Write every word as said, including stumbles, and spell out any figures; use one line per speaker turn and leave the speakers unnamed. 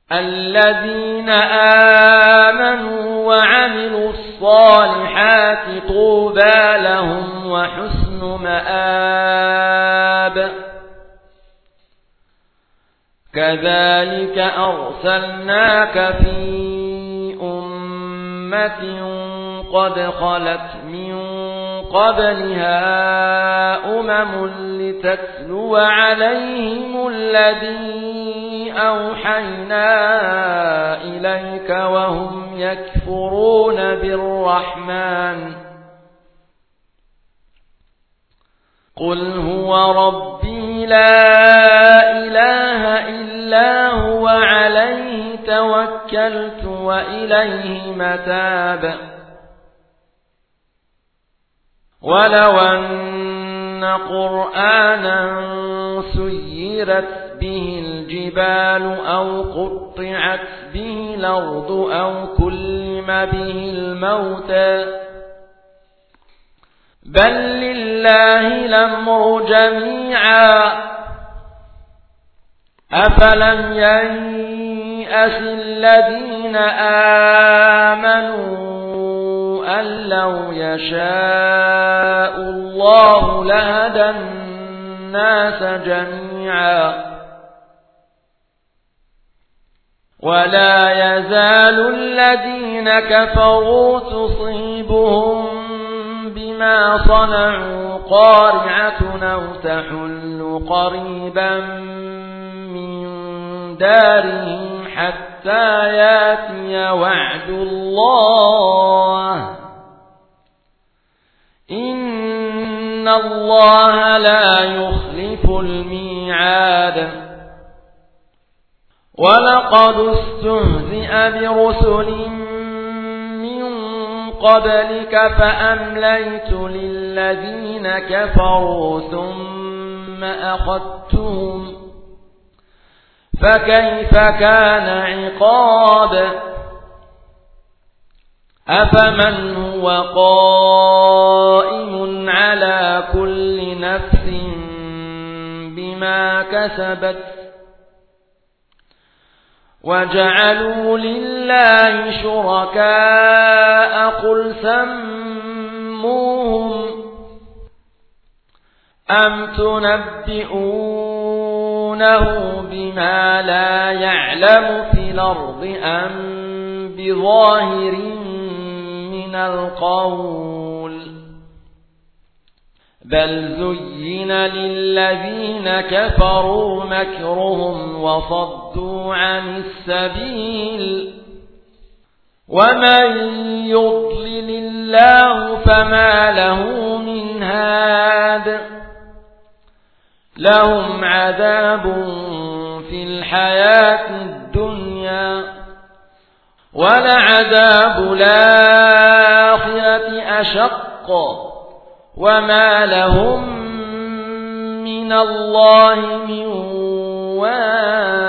الذين آمنوا وعملوا الصالحات طوبى لهم وحسن مآب. كذلك أرسلناك في أمة قد خلت من قبلها أمم لتتلو عليهم الذي أوحينا إليك وهم يكفرون بالرحمن. قل هو ربي لا إله إلا هو عليه توكلت وإليه متاب. ولو أن قرآنا سيرت به الجبال أو قطعت به الأرض أو كلم به الموتى بل لله الأمر جميعا أفلم ييأس الذين آمنوا أن لو يشاء الله لهدى الناس جميعا ولا يزال الذين كفروا تصيبهم بما صنعوا قارعة أو تحل قريبا من دارهم حتى ياتي وعد الله إن الله لا يخلف الميعاد. ولقد استهزئ برسل من قبلك فأمليت للذين كفروا ثم أخذتهم فكيف كان عقاب. أفمن هو قائم على كل نفس بما كسبت وجعلوا لله شركاء قل سموهم أم تنبئونه بما لا يعلم في الأرض أم بظاهر من القول بل زين للذين كفروا مكرهم وصدوا عن السبيل ومن يضلل الله فما له من هاد لهم عذاب في الحياة الدنيا ولعذاب الآخرة أشق وما لهم من الله من واق.